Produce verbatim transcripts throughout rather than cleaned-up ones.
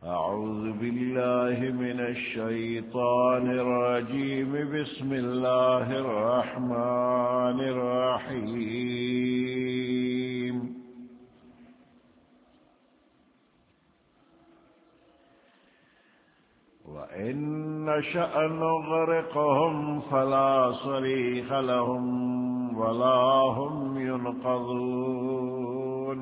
أعوذ بالله من الشيطان الرجيم بسم الله الرحمن الرحيم وإن نشأ نغرقهم فلا صريخ لهم ولا هم ينقذون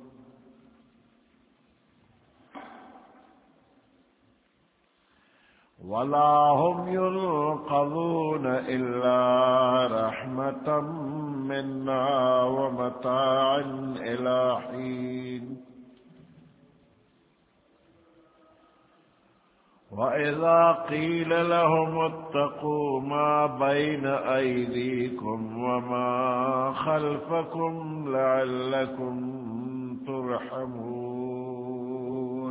ولا هم ينقذون إلا رحمة منا ومتاعا إلى حين وإذا قيل لهم اتقوا ما بين أيديكم وما خلفكم لعلكم ترحمون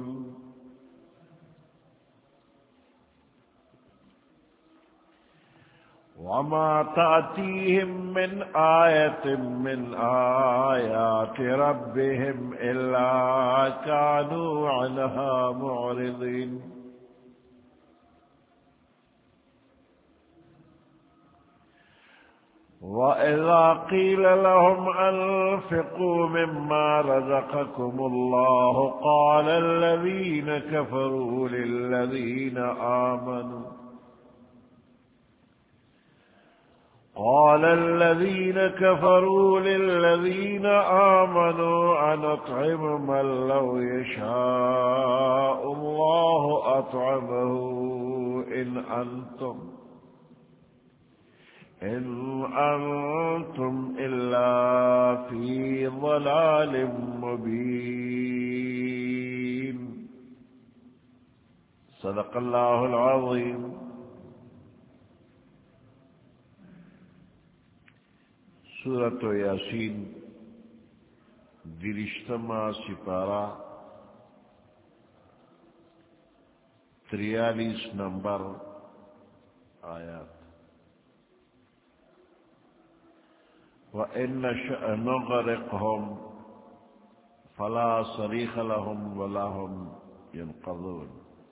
وما تأتيهم من آية من آيات ربهم إلا كانوا عنها معرضين وإذا قيل لهم أنفقوا مما رزقكم الله قال الذين كفروا للذين آمنوا قال الذين كفروا للذين آمنوا أنطعم من لو يشاء الله أطعمه إن أنتم إن أنتم إلا في ضلال مبين صدق الله العظيم. سورة یاسین درشتما سپارہ تریالیس نمبر آیات. وَإِن نَّشَأْ نُغْرِقْهُمْ فَلَا صَرِيخَ لَهُمْ وَلَا هُمْ يَنقَذُونَ.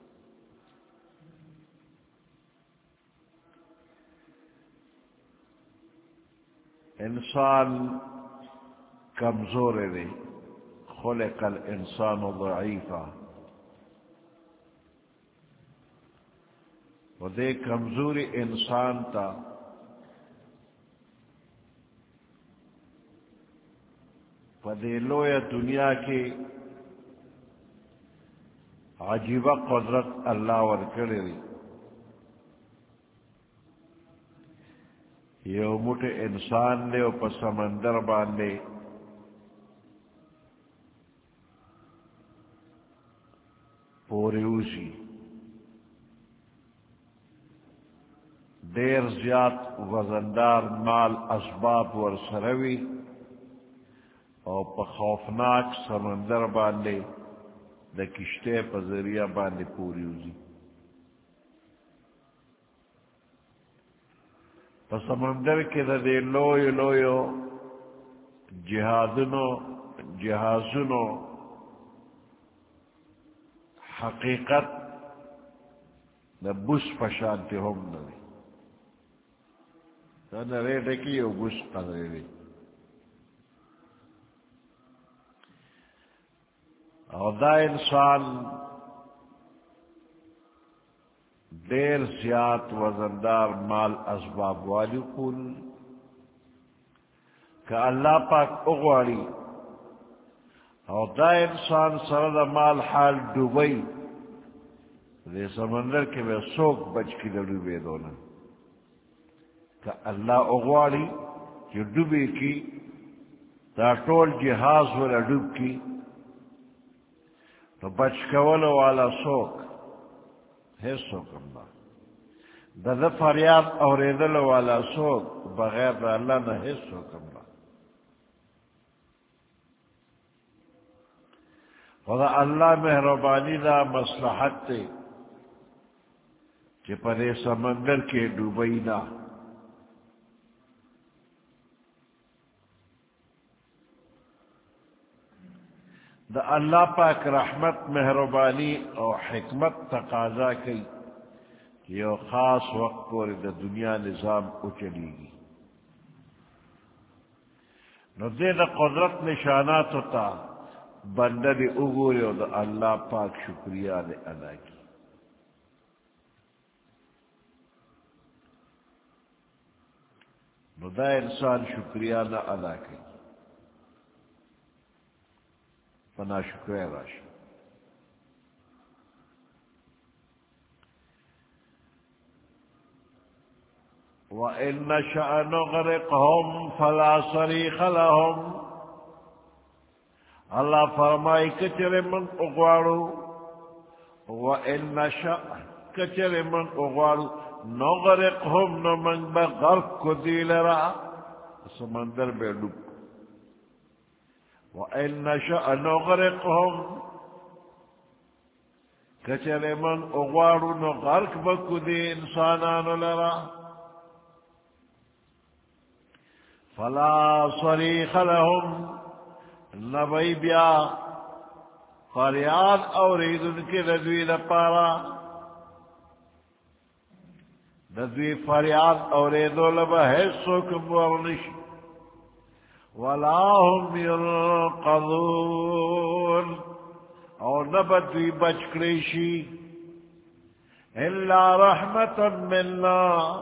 انسان کمزور ہے، خلق الانسان ضعیفا، وہ دے کمزوری انسان تا پدے لویا دنیا کی عجیبہ قدرت اللہ ورکڑی دی. یو موٹ انسان دے او پا سمندر باندے پوری اوسی دیر زیاد وزندار مال اسباب ورسروی او پا خوفناک سمندر باندے دا کشتے پا ذریعہ باندے پوری اوزی. پا سمندر کے دا دے لویو لویو جہادنو جہازنو حقیقت دا بس پشانتی ہم نوی دا نریٹے کی یو بس قدر دی. اور دا انسان دیر زیاد وزندار مال اسباب والی کل کہ اللہ پاک اغواری اور دا انسان سرد مال حال ڈوبئی دے سمندر کے بے سوک بچ کی ڈوبے دونا کہ اللہ اغواری جو ڈوبے کی دا ٹول جہاز والا ڈوب کی تو بچ کولو والا سوک ہے سوک اللہ دا دا فریاد اور ایدل والا سوک بغیر دا اللہ نہ ہے سوک اللہ. ودا اللہ مہربانی دا مصلحت تے کہ پرے سمندر کے ڈوبئی نہ دا اللہ پاک رحمت مہربانی اور حکمت تقاضا کی کہ یہ خاص وقت پورے دا دنیا نظام اچلی گی نو دے دا قدرت نشانات ہوتا بندہ دی اگوری اور دا اللہ پاک شکریہ دے ادا کی نو دا انسان شکریہ نہ ادا کی فنا شکریہ راشی وَإِن نَّشَأْ نُغْرِقْهُمْ فَلَا صَرِيخَ لَهُمْ اللہ فرمائی کچرے من اغوارو وَإِن نَّشَأْ کچرے من اغوارو نغرقهم نمن بغرق کو دیل را سمندر بے ڈوب وَإِن نَّشَأْ نُغْرِقْهُمْ کچرے من اغوارو نغرق بکو دی انسانان لرا فلا صریخ لهم نبی بیا فریاد اورید ان کے ندوی لپارا ندوی فریاد اوریدو لبا حصو کم ورنش ولا هم ينقذون اور نبدوی بچکریشی الا رحمتا منا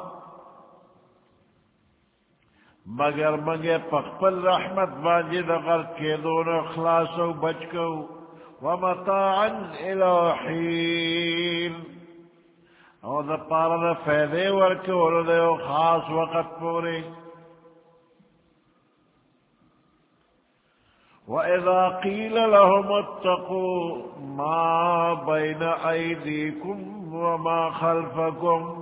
مگر مگے پخپل رحمت باجی دغر کے دون اخلاص و بچکو ومتاعا الى حین اور دا پارا دا فیدے ورکو اور دا خاص وقت پورے وَإِذَا قِيلَ لَهُمُ اتَّقُوا مَا بَيْنَ أَيْدِيكُمْ وَمَا خَلْفَكُمْ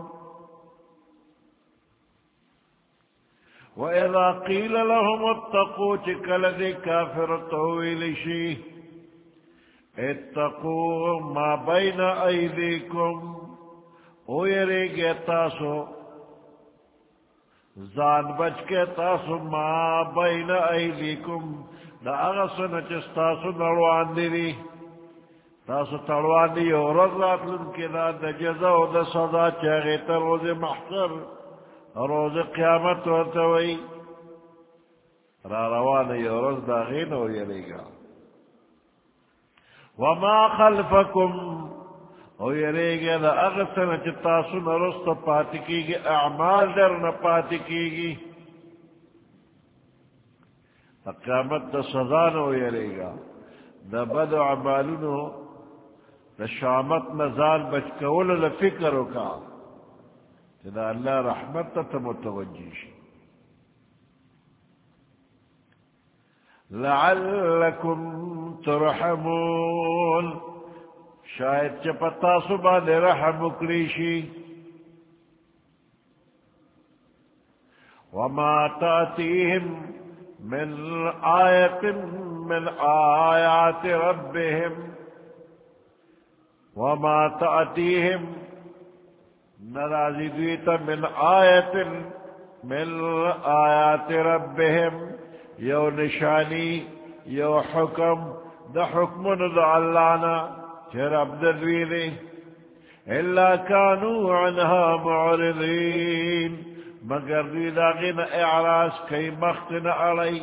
وَإِذَا قِيلَ لَهُمُ اتَّقُوا چکل دی کافر طویل شی اتقوا ما بین ایدیکم او یری گے تاسو زان بچ کے تاسو ما بین ایدیکم دا اغسن چستاسو نروان دی تاسو تروان دی اور رضات لنکی دا دا جزا و دا صدا چاگیتا روز محشر روز قیامت ورتوئی را روان یورز داغین ہو یلی گا وما خلفکم ہو یلی گا دا اغسن چتاسو نرست پاتی کی گی اعمال در نپاتی کی گی قیامت دا سزا نو یلی گا دا بد عمالونو دا شامت نزال بچکول لفکرو کا دا اللہ رحمت تا متوجی شی لعلکم ترحمون شاید چپتا صبح دے رحم اکریشی وما تأتیہم من آیت من آیات ربهم وما تأتیہم نرازی دویتا من آیت من آیات ربهم یو نشانی یو حکم دا حکمن دا اللہنا چھ رب دویلی الا کانو عنها معرضین مگر دوی داغین اعراض کئی مختن علی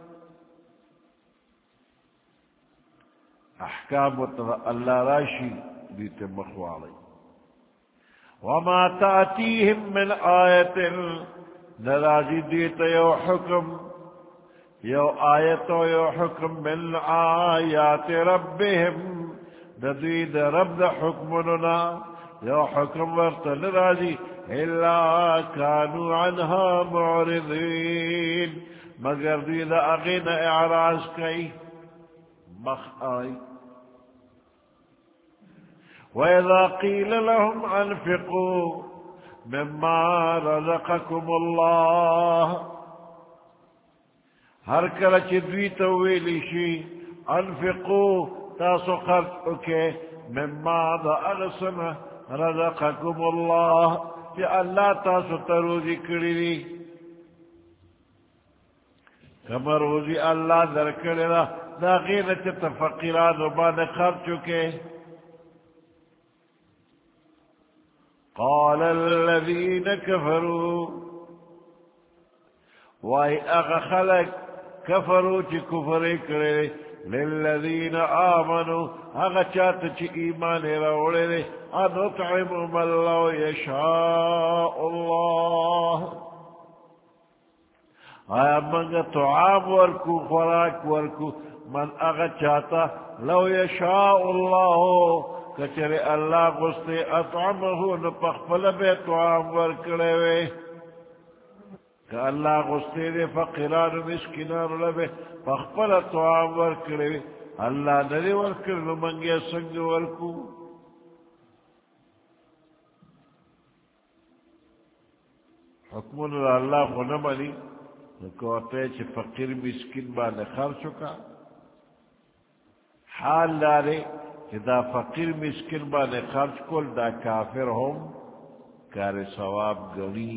احکام اللہ راشی دیتے مخوالی وما تأتيهم من آية نرازي ديت يو حكم يو آية يو حكم من آيات ربهم نديد رب حكمنا يو حكم ورت نرازي إلا كانوا عنها معرضين مگر ديد أغين إعراض كي مخ آي وَإِذَا قِيلَ لَهُمْ أَنفِقُوا مِمَّا رَزَقَكُمُ اللَّهُ ہر کلچ دوی تویلی شی انفقوا تاسو خرچ اکے مما دا اغسن رزقكم اللہ کہ اللہ تاسو تروزی کری دی کما روزی اللہ در کری دا دا غیر چت فقیران وبان خرچو کے قال الذين كفروا وائی اغا خلق كفروا چی کفر کرے للذین آمنوا اغا چاہتا چی ایمان روڑے لے ان اطعم من لو یشاء اللہ آیا منگا طعام ورکو خوراک ورکو من اغا چاہتا لو یشاء اللہ کچرے اللہ غستے اطعمہو نپخفل بے طعام ورکڑے وے کہ اللہ غستے دے فقیران مسکنان لبے فخفل طعام ورکڑے وے اللہ نرے ورکڑ نمانگے سنگ ورکو حکمون اللہ کو نمانی نکوتے چھ فقیر مسکن بانے خرچو کا حال دارے کہ دا فقیر مسکن بانے خرچ کل دا کافر ہم کار ثواب گنی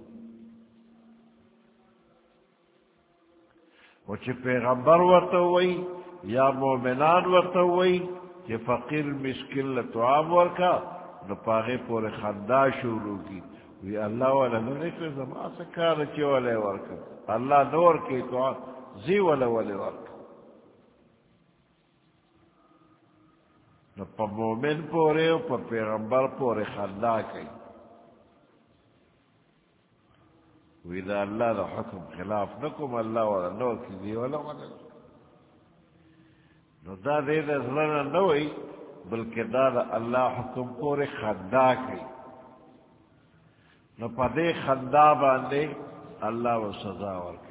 وچھ پیغمبر ورطا ہوئی یا مومنان ورطا ہوئی کہ فقیر مسکن لطعام ورکا نپاغے پورے خندا شروع کی وی اللہ والا نرکل زمان سکار چی والے ورکا اللہ نور کی تو زی والا والے ورکا نپا مومن پورے و پا پیغمبر پورے خندا کی وی دا اللہ دا حکم خلاف نکم اللہ والا نور کی دی والا والا نو دا دے دا ظلنا نوئی بلکہ دا دا اللہ حکم پورے خندا کی نو پا دے خندا باندے اللہ و سزا ورکی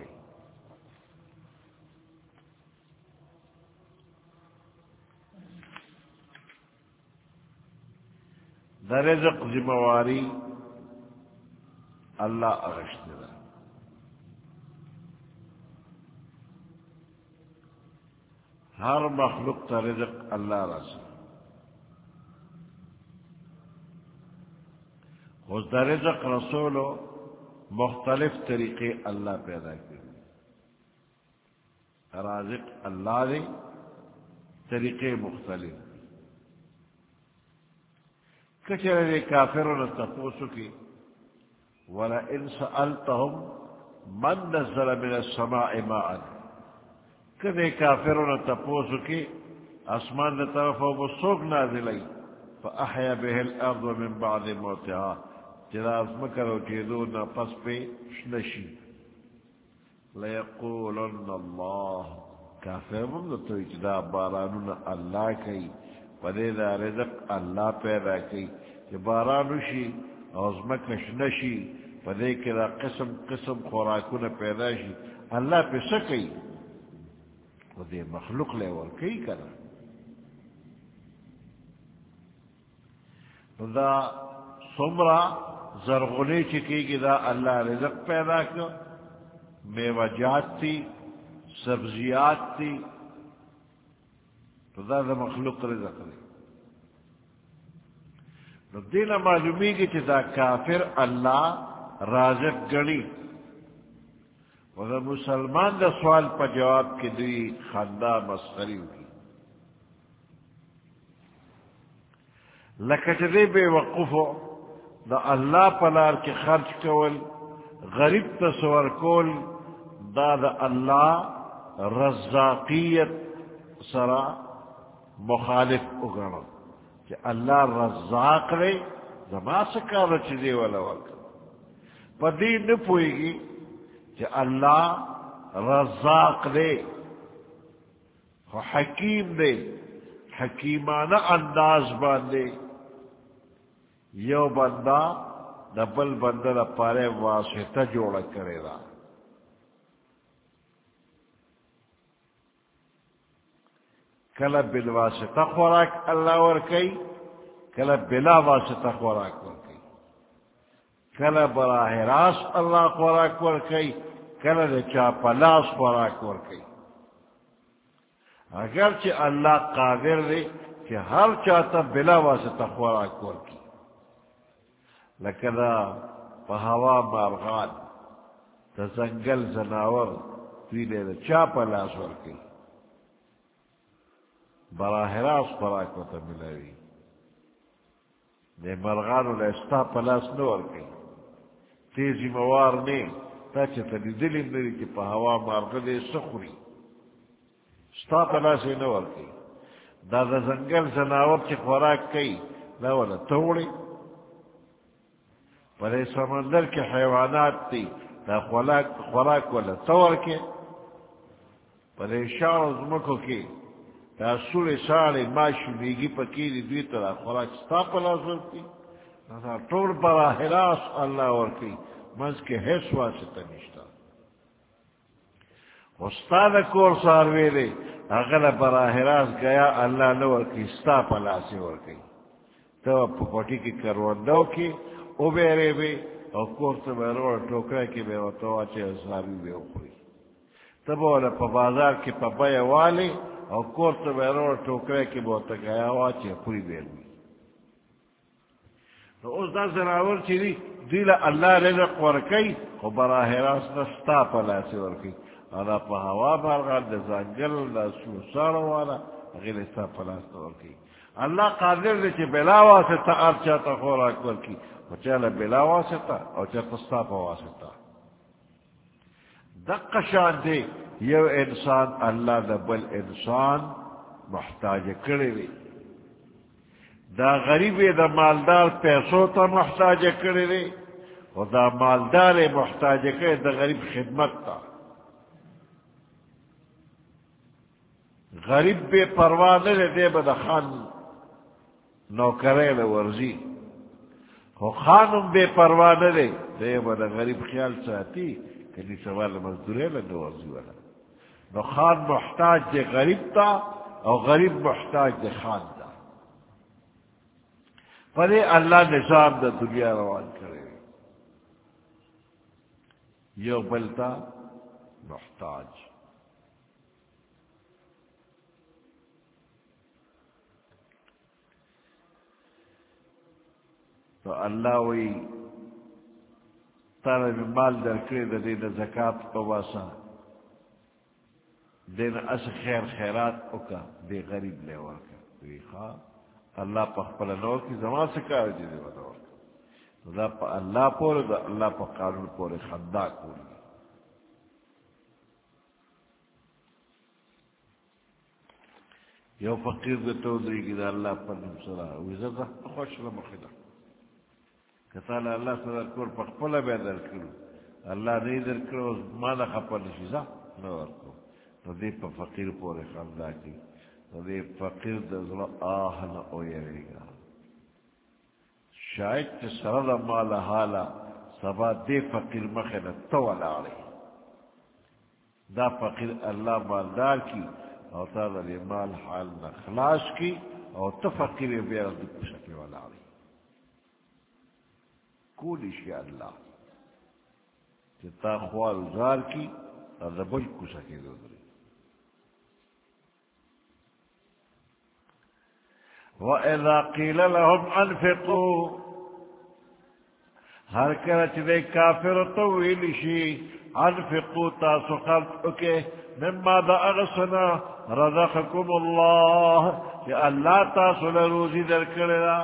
دا رزق ذمواری اللہ اغشت دا ہر مخلوق تا رزق اللہ رسا اس دا رزق رسولو مختلف طریقے اللہ پیدا کرے رازق اللہ دے طریقے مختلف کچھ دے کافروں نے تپوسو کی وَلَئِن سَأَلْتَهُمْ مَنْ نَزَّلَ مِنَ السَّمَاءِ مَاءً کدے کافروں نے تپوسو کی اسمان نے طرف وہ سوک نازلی فَأَحْيَا بِهِ الْأَرْضُ مِنْ بَعْدِ مَوْتِهَا چرا مکرو چیدو نا پس پہ شنشی لیقولن اللہ کافر ممدتوی چدا بارانونا اللہ کئی پدے دا رزق اللہ پیدا کئی کہ بارانو شی اوزمک شنشی پدے کدا قسم قسم خوراکونا پیدا شی اللہ پہ سکی پدے مخلوق لے ورکی کنا دا سمرہ زرغنی چکی گی دا اللہ رزق پیدا کر میوہ جات تھی سبزیات تھی تو دا دا مخلوق رزق دی تو دینا معلومی کی چی دا کافر اللہ رازق گنی و دا مسلمان دا سوال پا جواب کی دی خندہ مسخری ہوئی لکچ دے بے وقفو دا اللہ پلار کے خرچ کول غریب تصور کول دا دا اللہ رزاقیت سرا مخالف اگڑا کہ اللہ رزاق لے زما سکا رچ دے والا وقت پدی نپوئی گی کہ اللہ رزاق دے حکیم دے حکیمانہ انداز باندے یو بندہ دبل بندہ دا پارے واسطہ جوڑا کرے دا کلا بالواسطہ خوراک اللہ ورکی کلا بلا واسطہ خوراک ورکی کلا براہ راست اللہ خوراک ورکی کلا دا چاپلاس خوراک ورکی اگرچہ اللہ قادر دے کہ ہر چاہتا بلا واسطہ خوراک ورکی لکدا پہوا مارغان تا زنگل زناور توی لے دا چاپلاس ورکی براہ راست خوراک وته ملاوي د مرغانو له ستا په لاس نه ورکوي تیزی موار نه تا چې ته لیدلي نه دي چې په هوا مارغه دی څه خوري ستا په لاس یې نه ورکوي دا د ځنګل ځناور چې خوراک کوي دا وله ته وړې په دې سمندر کې حیوانات دي دا خوراک خوراک وله ته ورکې په دې شاړو ځمکو کې دا سورې ساړې ماشي میږي پکې دي دوی ته دا خوراک ستا په لاس ورکوي دا ټول براہ راست الله ورکوي منځ کې هیڅ واسطه نشته خو ستا د کور څاروی دی هغه له براہ راست ګیا الله نه ورکوي ستا په لاس یې ورکوي ته په کوټې کې کروندو کې وبېرېږې او کور ته به روړه ټوکره کې به ورته واچوې څاروي به وخوري ته به وله په بازار کې په بیه والې او کور ته به روړه ټوکره کې به ورته ګیا واچوې خوري به یې نو اوس دا زناور چې دي دوی له الله رزق ورکوي خو براہ راست نه ستا په لاس یې ورکوي او دا په هوا مارغان د ځنګل دا سوساړو والا هغې له ستا په لاس نه ورکوي الله قادر دی چې بلا واسطه هر چا ته خوراک ورکړي خو چا له بلا واسطه او چېرته ستا په واسطه دقه شان دی یو انسان الله د بل انسان محتاجه کړی دی دا غریب د مالدار پیسو ته محتاجه کړی دی او دا مالدار محتاجه کړی د غریب خدمت ته غریب بے پروا نه دی دی به د خان نوکری له ورځي خو خانم بے پروا نه دی دی به د غریب خیال ساتي کني سبا له مزدورۍ له نه ورځي ولا نو خان محتاج دی غریب ته او غریب محتاج دی خان ته پدې الله نظام د دنیا روان کړی یو بل ته محتاج تو اللہ وی تانا بھی مال در کرے دا دین زکاة پواسا دین اس خیر خیرات اکا دے غریب لے ورکا وی خواہ اللہ پا خپل نور کی زمان سکار جی دے ودا ورکا دا پا اللہ پورے دا اللہ پا قانون پورے خدا کولی یو فقیر دا تو دری کی دا اللہ پر نمسرا ویزا دا خوش لمخدا کتالا اللہ سے در کور پخپلا بے در کرو اللہ نہیں در کرو مانا خپا نشیزا نور کو تو دی پا فقیر پورے خاندا کی تو دی فقیر در آہ نا اویرے گا شاید تی سرد مالا حالا سبا دی فقیر مخینا تولا آرے دا فقیر اللہ مالدار کی اور تا دی مال حال نخلاص کی اور تفقیر بیر دی پسکی والا آرے کولی شی اللہ کہ تا خوال زار کی اور بل کو سکے دو دری وَإِذَا قِيلَ لَهُمْ أَنفِقُوا ہر کرچ دے کافر طویل شی انفقوا تاسو خلق اکے مما دا اغسنا رزقكم اللہ کہ اللہ تاسو لروزی در کرنا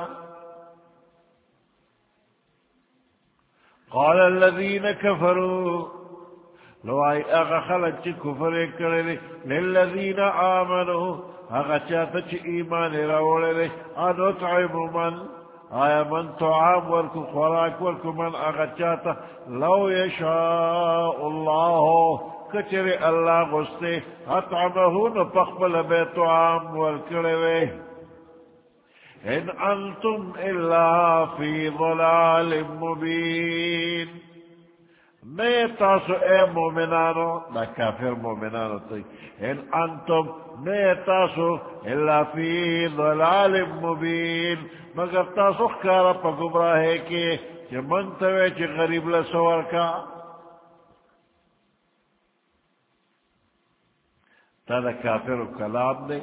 قال الذين كفروا لو اي اغا خلق كفر كرلي للذين امنوا اغا چاته ایمان راولے ان اطعم من آیا من طعام ورکو خوراک ورکو من اغا چاته لو يشاء الله کچر اللہ غستے اطعمه نپقبل بے طعام ورکلوے ان انتم الا فی ضلال مبین میں تاسو اے مومنانو دا کافر مومنانو تی ان انتم میں تاسو الا فی ضلال مبین مگر تاسو خکارا پا گمراہے کی چی منتوے چی غریب لسور کا تا دا کافر کلام دے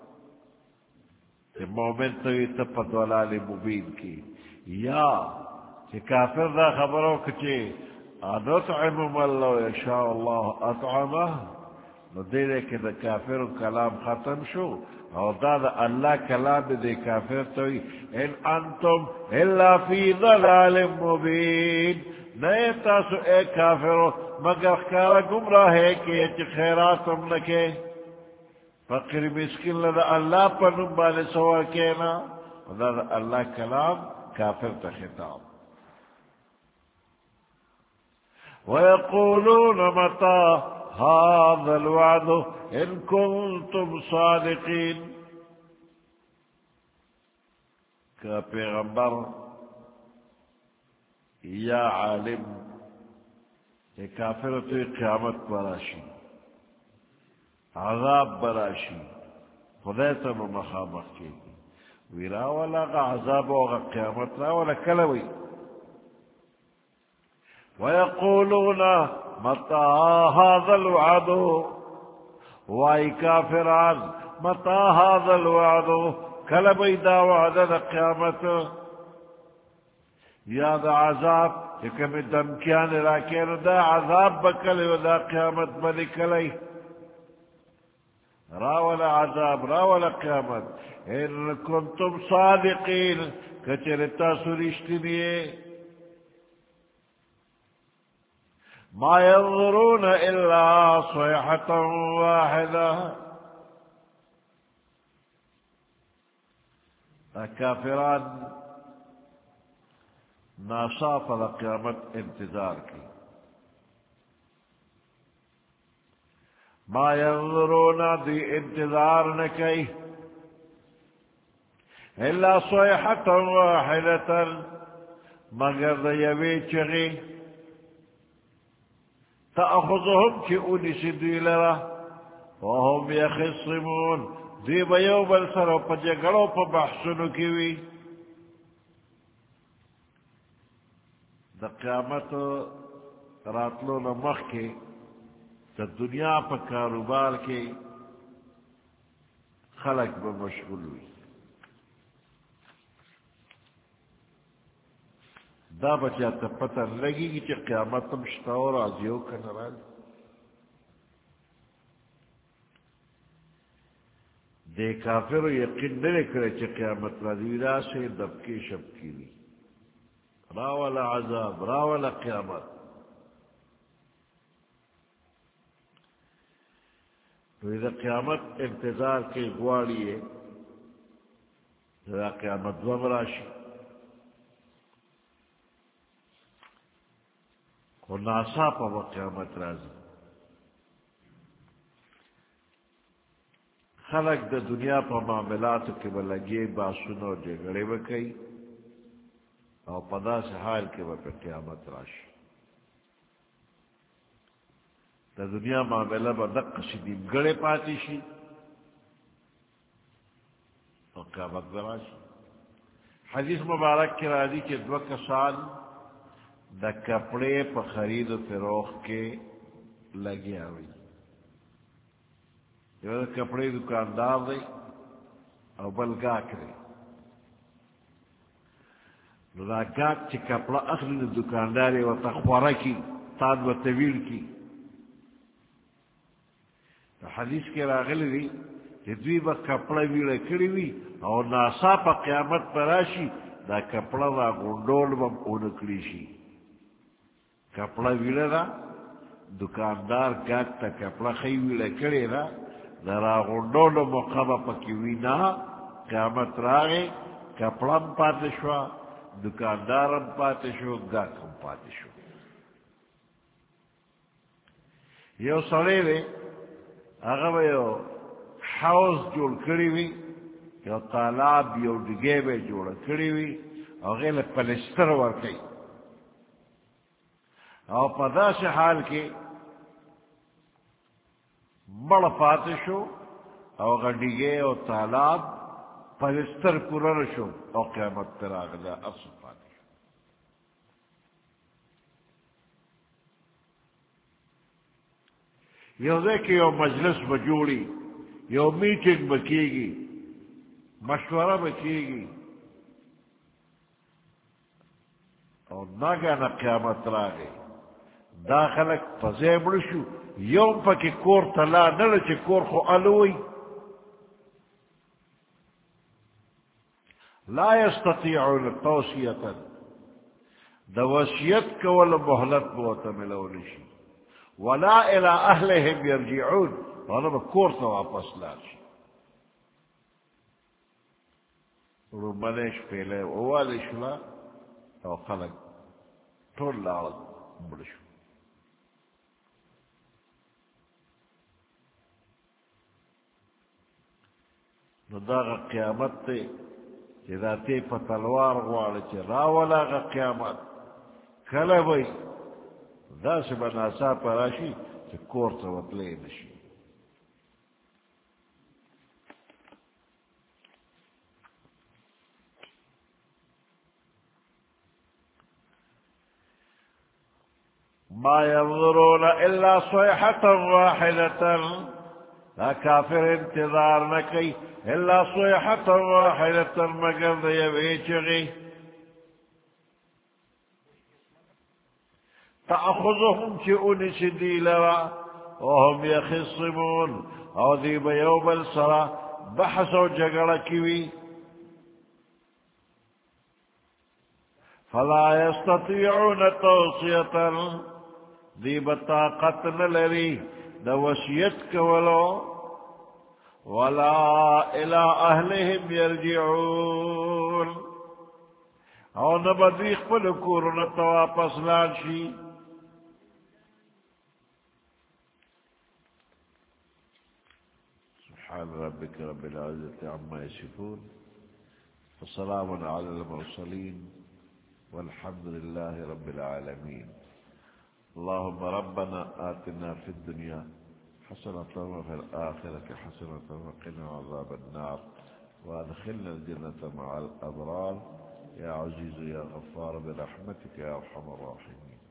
کہ مومن توی تپا دولال مبین کی یا کہ کافر دا خبرو کچی ان اطعم من لو یشاء اللہ اطعمہ نو دیرے کہ دا کافر کلام ختم شو او دا دا اللہ کلام دے کافر توی ان انتم الا فی ضلال مبین نئے تاسو اے کافرو مگر خیارا گمراہ ہے کہ اچھ خیراتم لکے فقر مسکن لدى اللہ پر نمبال سوا کینا دا دا اللہ کلام کافر تا خطاب وَيَقُولُونَ مَتَى هذا الوعد إن كنتم صادقين کہ پیغمبر یا عالم کہ کافر تو قیامت براشی عذاب براشی خدای تا مخامخ کی ویرا والا غا عذاب وغا قیامت را والا کلوی وَيَقُولُونَ مَتَى هَذَا الْوَعْدُ وائی کافران مَتَى هَذَا الْوَعْدُ کل بیدا وعد دا قیامت یا دا عذاب چکم دمکیان راکین دا عذاب بکل و دا قیامت بلکلی راول عذاب راول قیامت ان کنتم صادقین کچرتا سرشتنیے ما ينظرون إلا صيحة واحدة الكافران ناصاف لقيامت انتظار کی ما ينظرون دی انتظار نکی إلا صيحة واحدة مگر دیوی چغی تأخذهم کی انسی دی لرا وهم یخصمون دی بیو بل سرو پا جگڑو پا بحثنو کیوی دا قیامت راتلو نمخ کے دا دنیا پا کاروبار کے خلق با مشغول ہوئی دا بچا تا پتہ لگی گی چی قیامتم شتا اور آزیو کا نراج دے کافر یقین نلے کرے چی قیامت را دیولا سے دبکی شب کی لی راولا عذاب راولا قیامت تو اذا قیامت انتظار کے گواڑی ہے اذا قیامت ومراشی کو ناسا پا وہ قیامت رازی خلق دا دنیا پا معاملات کے بلگی باسنو جگڑے بکئی او پدا سے حال کے وہ پہ قیامت راشی دا دنیا معاملہ با دق سیدیم گڑے پاتی شی او قیامت براشی حدیث مبارک کی راضی کے دو کسان دا کپڑے پا خرید و فروخت کے لگی آوئی یہ دا کپڑے دکاندار دے او بل گاک دے دا گاک چی کپڑا اخلی دا دکانداری و تخوارا کی تاد و طویل کی حدیث کے راغل دی کہ دوی با کپڑا ویڑا کری وی او ناسا پا قیامت پراشی دا کپڑا دا گنڈول بم اونکلی شی کپڑا ویڑا دا دکاندار گاک تا کپڑا خی ویڑا کری دا دا را گنڈول مقابا پکی وینا قیامت راگے کپڑام پاتے شوا دکاندارم پاتے شو گاکم پاتے شو یو سڑے دے اگر یو حوض جوڑ کری وی یو تالاب یو ڈگے بے جوڑ کری وی او غیل پلستر ورکی او پدا سے حال کے مڑ پاتے شو او غڈگے او تالاب پلستر پورر شو او قیامت پر آگلا اصل پاتے شو یو دیکھ یو مجلس بجوڑی یو میٹنگ بکی گی مشورہ بکی گی اور ناگانا قیامت را گئی دا خلق پزے بڑشو یوم پکی کور تلا نل چی کور خو علوی لا یستطیعون توصیتا دا وصیت کول محلت بوتا ملولشی ولا الى اہلهم یرجعون وانا با کور تا واپس لاشی رو منش پیلے اوال شلا او خلق طول لعظ برشو نداغ قیامت تے چیزا تے پا تلوار غوال چی راولا قیامت کل بھئی دا سے بناسا پراشی چی کورتا وطلے نشی ما ينظرون إلا صيحة واحدة لا كافر انتظار نكي إلا صيحة واحدة مقرد يبيشغي تأخذهم شئون سديلا وهم يخصمون أو ذيب يوم الصلاة بحثوا جقركوي فلا يستطيعون توصية دی بطاقت نلری دا وسیعت کولو ولا الى اہلهم یرجعون او نبدیخ پلکورن تواپس لانشی سبحان ربك رب العزة عما يصفون وسلام على المرسلين والحمد لله رب العالمين اللهم ربنا آتنا في الدنيا حسنة وفي الآخرة حسنة وقنا عذاب النار وادخلنا الجنة مع الأبرار يا عزيز يا غفار برحمتك يا أرحم الراحمين.